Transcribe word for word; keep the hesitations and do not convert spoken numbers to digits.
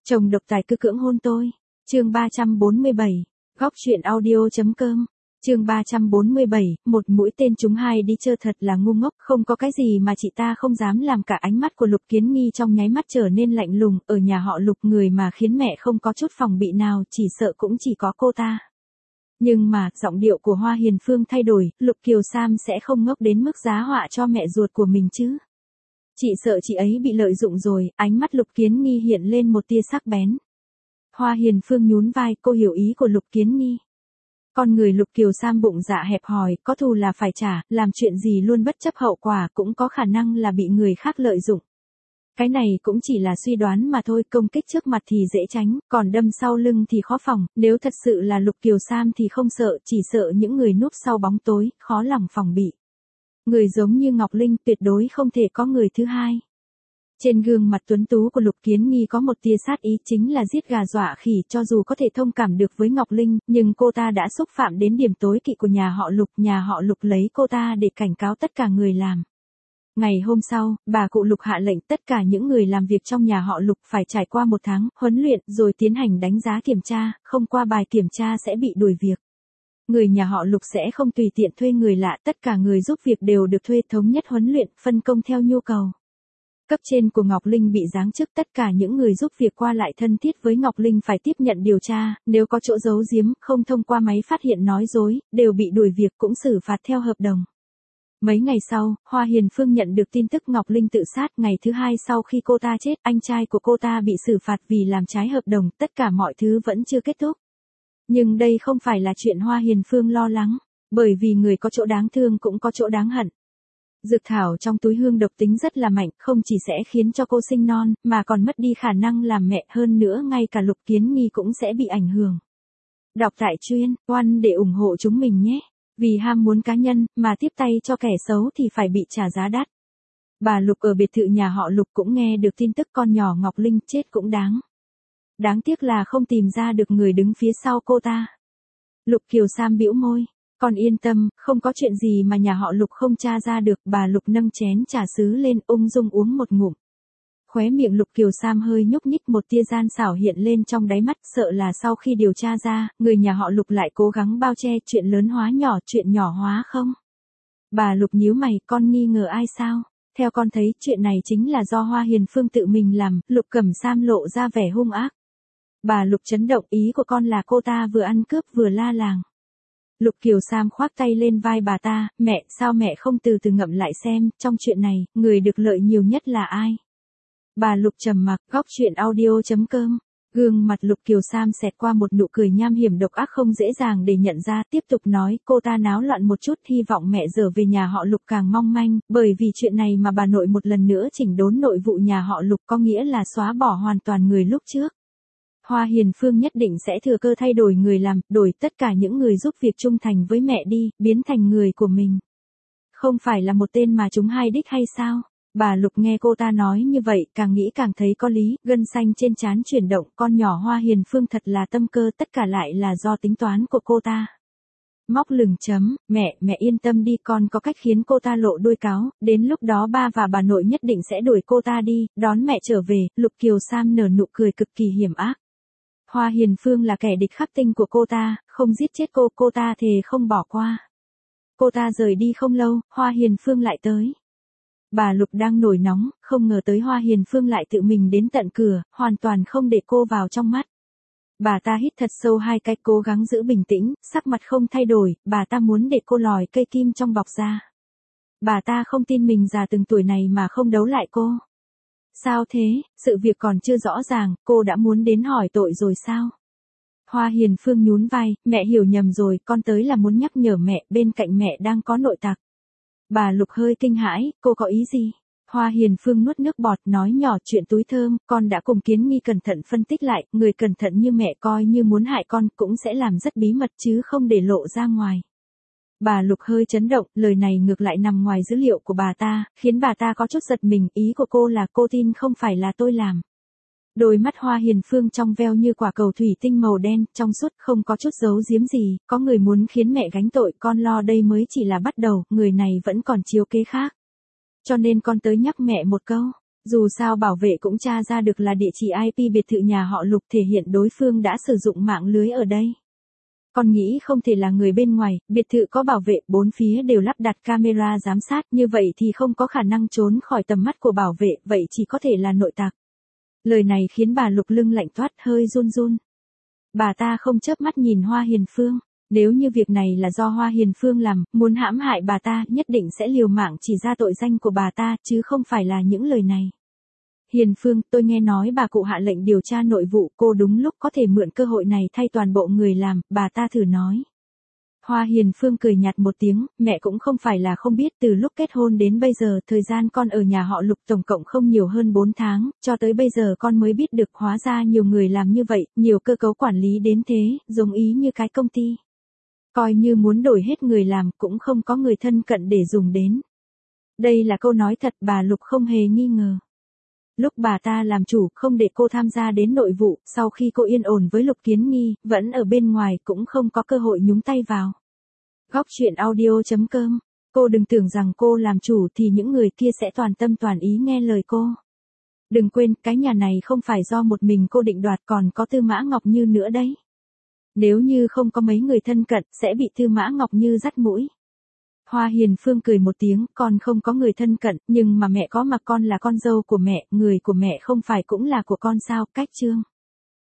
Chồng độc tài cứ cưỡng hôn tôi. Chương ba trăm bốn mươi bảy. Góc truyện audio chấm com. Chương ba trăm bốn mươi bảy, một mũi tên trúng hai đi chơi thật là ngu ngốc, không có cái gì mà chị ta không dám làm cả. Ánh mắt của Lục Kiến Nghi trong nháy mắt trở nên lạnh lùng, ở nhà họ Lục người mà khiến mẹ không có chút phòng bị nào, chỉ sợ cũng chỉ có cô ta. Nhưng mà, giọng điệu của Hoa Hiền Phương thay đổi, Lục Kiều Sam sẽ không ngốc đến mức giá họa cho mẹ ruột của mình chứ. Chị sợ chị ấy bị lợi dụng rồi, ánh mắt Lục Kiến Nghi hiện lên một tia sắc bén. Hoa Hiền Phương nhún vai, cô hiểu ý của Lục Kiến Nghi. Con người Lục Kiều Sam bụng dạ hẹp hòi, có thù là phải trả, làm chuyện gì luôn bất chấp hậu quả, cũng có khả năng là bị người khác lợi dụng. Cái này cũng chỉ là suy đoán mà thôi, công kích trước mặt thì dễ tránh, còn đâm sau lưng thì khó phòng, nếu thật sự là Lục Kiều Sam thì không sợ, chỉ sợ những người núp sau bóng tối, khó lòng phòng bị. Người giống như Ngọc Linh tuyệt đối không thể có người thứ hai. Trên gương mặt tuấn tú của Lục Kiến Nghi có một tia sát ý, chính là giết gà dọa khỉ. Cho dù có thể thông cảm được với Ngọc Linh, nhưng cô ta đã xúc phạm đến điểm tối kỵ của nhà họ Lục. Nhà họ Lục lấy cô ta để cảnh cáo tất cả người làm. Ngày hôm sau, bà cụ Lục hạ lệnh tất cả những người làm việc trong nhà họ Lục phải trải qua một tháng huấn luyện rồi tiến hành đánh giá kiểm tra, không qua bài kiểm tra sẽ bị đuổi việc. Người nhà họ Lục sẽ không tùy tiện thuê người lạ, tất cả người giúp việc đều được thuê thống nhất huấn luyện, phân công theo nhu cầu. Cấp trên của Ngọc Linh bị giáng chức, tất cả những người giúp việc qua lại thân thiết với Ngọc Linh phải tiếp nhận điều tra, nếu có chỗ giấu giếm, không thông qua máy phát hiện nói dối, đều bị đuổi việc cũng xử phạt theo hợp đồng. Mấy ngày sau, Hoa Hiền Phương nhận được tin tức Ngọc Linh tự sát, ngày thứ hai sau khi cô ta chết, anh trai của cô ta bị xử phạt vì làm trái hợp đồng, tất cả mọi thứ vẫn chưa kết thúc. Nhưng đây không phải là chuyện Hoa Hiền Phương lo lắng, bởi vì người có chỗ đáng thương cũng có chỗ đáng hận. Dược thảo trong túi hương độc tính rất là mạnh, không chỉ sẽ khiến cho cô sinh non, mà còn mất đi khả năng làm mẹ, hơn nữa ngay cả Lục Kiến Nghi cũng sẽ bị ảnh hưởng. Đọc tại chuyên, oan để ủng hộ chúng mình nhé. Vì ham muốn cá nhân, mà tiếp tay cho kẻ xấu thì phải bị trả giá đắt. Bà Lục ở biệt thự nhà họ Lục cũng nghe được tin tức con nhỏ Ngọc Linh chết cũng đáng. Đáng tiếc là không tìm ra được người đứng phía sau cô ta. Lục Kiều Sam bĩu môi. Con yên tâm, không có chuyện gì mà nhà họ Lục không tra ra được. Bà Lục nâng chén trà sứ lên, ung dung uống một ngụm. Khóe miệng Lục Kiều Sam hơi nhúc nhích, một tia gian xảo hiện lên trong đáy mắt, sợ là sau khi điều tra ra, người nhà họ Lục lại cố gắng bao che, chuyện lớn hóa nhỏ, chuyện nhỏ hóa không. Bà Lục nhíu mày, con nghi ngờ ai sao? Theo con thấy, chuyện này chính là do Hoa Hiền Phương tự mình làm. Lục Cẩm Sam lộ ra vẻ hung ác. Bà Lục chấn động, ý của con là cô ta vừa ăn cướp vừa la làng. Lục Kiều Sam khoác tay lên vai bà ta, mẹ, sao mẹ không từ từ ngậm lại xem, trong chuyện này, người được lợi nhiều nhất là ai? Bà Lục trầm mặc, góc truyện audio chấm com. Gương mặt Lục Kiều Sam xẹt qua một nụ cười nham hiểm độc ác không dễ dàng để nhận ra, tiếp tục nói, cô ta náo loạn một chút, hy vọng mẹ trở về nhà họ Lục càng mong manh, bởi vì chuyện này mà bà nội một lần nữa chỉnh đốn nội vụ nhà họ Lục, có nghĩa là xóa bỏ hoàn toàn người lúc trước. Hoa Hiền Phương nhất định sẽ thừa cơ thay đổi người làm, đổi tất cả những người giúp việc trung thành với mẹ đi, biến thành người của mình. Không phải là một tên mà chúng hai đích hay sao? Bà Lục nghe cô ta nói như vậy, càng nghĩ càng thấy có lý, gân xanh trên trán chuyển động, con nhỏ Hoa Hiền Phương thật là tâm cơ, tất cả lại là do tính toán của cô ta. Móc lửng chấm, mẹ, mẹ yên tâm đi, con có cách khiến cô ta lộ đuôi cáo, đến lúc đó ba và bà nội nhất định sẽ đuổi cô ta đi, đón mẹ trở về. Lục Kiều Sam nở nụ cười cực kỳ hiểm ác. Hoa Hiền Phương là kẻ địch khắc tinh của cô ta, không giết chết cô, cô ta thề không bỏ qua. Cô ta rời đi không lâu, Hoa Hiền Phương lại tới. Bà Lục đang nổi nóng, không ngờ tới Hoa Hiền Phương lại tự mình đến tận cửa, hoàn toàn không để cô vào trong mắt. Bà ta hít thật sâu hai cái, cố gắng giữ bình tĩnh, sắc mặt không thay đổi, bà ta muốn để cô lòi cây kim trong bọc ra. Bà ta không tin mình già từng tuổi này mà không đấu lại cô. Sao thế, sự việc còn chưa rõ ràng, cô đã muốn đến hỏi tội rồi sao? Hoa Hiền Phương nhún vai, mẹ hiểu nhầm rồi, con tới là muốn nhắc nhở mẹ, bên cạnh mẹ đang có nội tặc. Bà Lục hơi kinh hãi, cô có ý gì? Hoa Hiền Phương nuốt nước bọt, nói nhỏ, chuyện túi thơm, con đã cùng Kiến Nghi cẩn thận phân tích lại, người cẩn thận như mẹ coi như muốn hại con cũng sẽ làm rất bí mật chứ không để lộ ra ngoài. Bà Lục hơi chấn động, lời này ngược lại nằm ngoài dữ liệu của bà ta, khiến bà ta có chút giật mình, ý của cô là cô tin không phải là tôi làm. Đôi mắt Hoa Hiền Phương trong veo như quả cầu thủy tinh màu đen, trong suốt, không có chút giấu giếm gì, có người muốn khiến mẹ gánh tội, con lo đây mới chỉ là bắt đầu, người này vẫn còn chiếu kế khác. Cho nên con tới nhắc mẹ một câu, Dù sao bảo vệ cũng tra ra được là địa chỉ i pê biệt thự nhà họ Lục, thể hiện đối phương đã sử dụng mạng lưới ở đây. Con nghĩ không thể là người bên ngoài, biệt thự có bảo vệ, bốn phía đều lắp đặt camera giám sát, như vậy thì không có khả năng trốn khỏi tầm mắt của bảo vệ, vậy chỉ có thể là nội tặc. Lời này khiến bà Lục lưng lạnh toát, hơi run run. Bà ta không chớp mắt nhìn Hoa Hiền Phương, nếu như việc này là do Hoa Hiền Phương làm, muốn hãm hại bà ta, nhất định sẽ liều mạng chỉ ra tội danh của bà ta, chứ không phải là những lời này. Hiền Phương, tôi nghe nói bà cụ hạ lệnh điều tra nội vụ, cô đúng lúc có thể mượn cơ hội này thay toàn bộ người làm, bà ta thử nói. Hoa Hiền Phương cười nhạt một tiếng, mẹ cũng không phải là không biết, từ lúc kết hôn đến bây giờ, thời gian con ở nhà họ Lục tổng cộng không nhiều hơn bốn tháng, cho tới bây giờ con mới biết được hóa ra nhiều người làm như vậy, nhiều cơ cấu quản lý đến thế, giống ý như cái công ty. Coi như muốn đổi hết người làm, cũng không có người thân cận để dùng đến. Đây là câu nói thật, bà Lục không hề nghi ngờ. Lúc bà ta làm chủ, không để cô tham gia đến nội vụ, sau khi cô yên ổn với Lục Kiến Nghi, vẫn ở bên ngoài, cũng không có cơ hội nhúng tay vào. Góc truyện audio chấm com. Cô đừng tưởng rằng cô làm chủ thì những người kia sẽ toàn tâm toàn ý nghe lời cô. Đừng quên, cái nhà này không phải do một mình cô định đoạt, còn có Tư Mã Ngọc Như nữa đấy. Nếu như không có mấy người thân cận, sẽ bị Tư Mã Ngọc Như dắt mũi. Hoa Hiền Phương cười một tiếng, con không có người thân cận, nhưng mà mẹ có, mà con là con dâu của mẹ, người của mẹ không phải cũng là của con sao, cách chương.